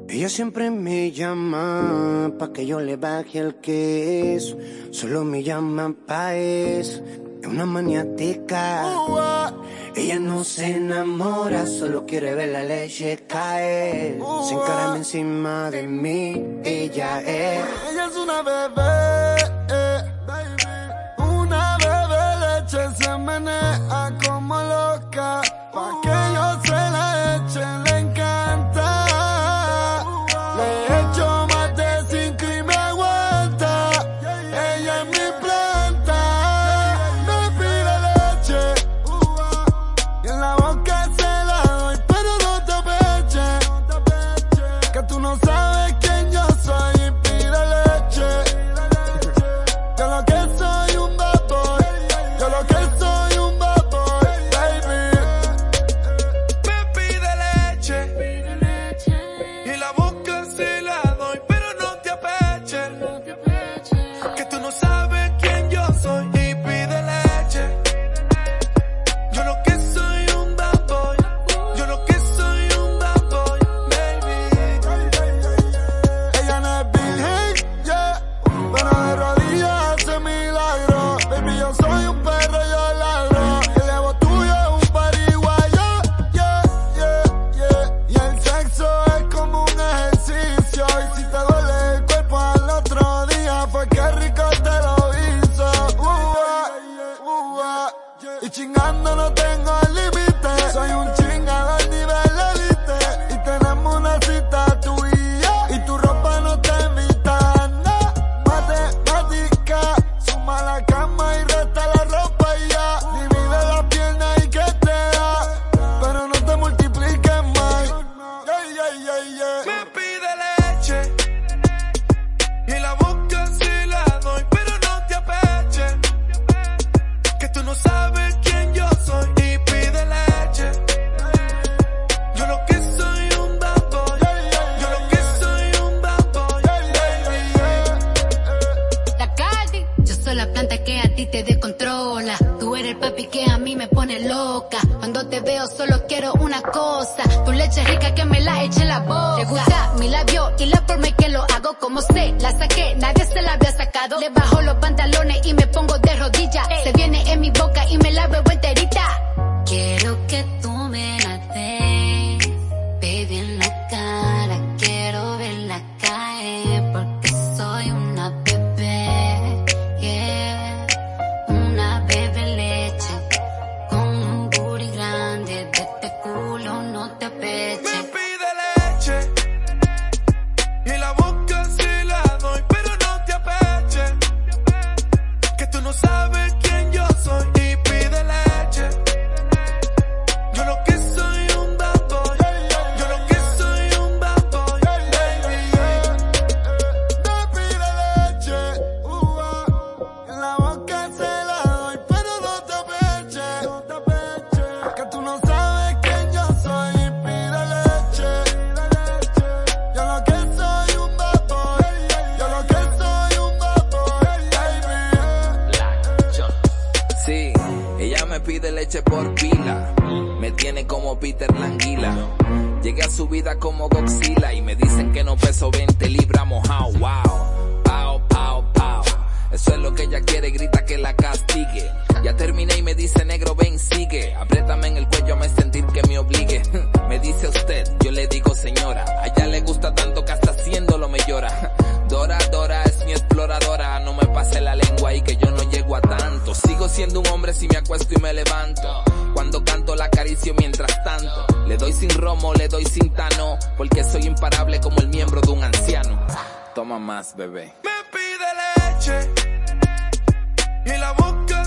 Ella siempre me llama pa' que yo le baje el queso. Solo me llama pa' eso. Es una maniática. Ella no se enamora, solo quiere ver la leche caer. Se encarama encima de mí, ella es. Ella es una bebé, una bebé leche, se menea como loca. Pa' que yo se la eche, le encanta. Le echo más de 5 y me aguanta. Ella es mi planta, me pide leche. Y en la boca se la doy, pero no te apeches. Que tú no sabes quién yo soy y pide leche. Yo lo que soy un bad boy, yo lo que soy un bad boy, baby. Me pide leche y la boca se la doy, pero no te apeches. Que tú no sabes quién yo soy y pide leche. Yo lo que soy un bad boy, yo lo que soy un bad boy, baby. Ella no es virgen, yeah, pero de rodillas hace milagros. Baby, yo soy un perro, yo ladro. El ego tuyo es un pariguayo, yeah, yeah, yeah. Y el sexo es como un ejercicio. Y si te duele el cuerpo al otro día, fue que rico te lo hizo. Y chingando no tengo límite. Soy un chingador nivel elite. Y tenemos una cita tú y yo. Y tu ropa no te invita, no. Matemática, suma la cama y resta la ropa y ya. Divide la pierna y que te da, pero no te multipliques más. Me pide leche y la boca se la doy, pero no te apeches. Que tú no sabes quién yo soy y pide leche. Yo lo que soy un bad boy, yo lo que soy un bad boy, La Cardi, yo soy la planta que a ti te descontrola. Tú eres el papi que a mí me pone loca. Cuando te veo solo quiero una cosa, tu leche rica que me la eche en la boca. Te gusta mi labio y la forma en que lo hago, como sé, la saqué, nadie se la había sacado. Le bajo los pantalones y me pongo de rodillas. Se viene en mi boca y me la bebo enterita. Quiero que tú me la des, baby, en la cara. Quiero verla caer porque soy una bebé, yeah. Una bebé leche con un booty grande. De este culo no te me apeches. pide leche y la boca se la doy, pero no te apeches. Que tú no sabes quién yo soy y pide leche. Yo lo que soy un bad boy, yo lo que soy un bad boy, baby. Me pide leche, en la boca se la doy, pero no te apeches. Que tú no sabes quién yo soy y pide leche. Yo lo que soy un bad boy, yo lo que soy un bad boy, baby. Sí, ella me pide leche por pila. Me tiene como Peter Languila. Llegué a su vida como Godzilla y me dicen que no peso 20 libras mojado. Wow, pao, pao, pao. Eso es lo que ella quiere, grita que la castigue. Ya terminé y me dice negro ven sigue. Apriétame en el cuello, me sentir que me obligue. Me dice usted, yo le digo señora. A ella le gusta tanto que hasta haciéndolo me llora. Dora, Dora es mi exploradora. No me pase la lengua y que yo no llego a tanto. Sigo siendo un hombre si me acuesto y me levanto. Cuando canto la acaricio mientras tanto. Le doy sin romo, le doy sin tano. Porque soy imparable como el miembro de un anciano. Toma más, bebé. Me pide leche y la boca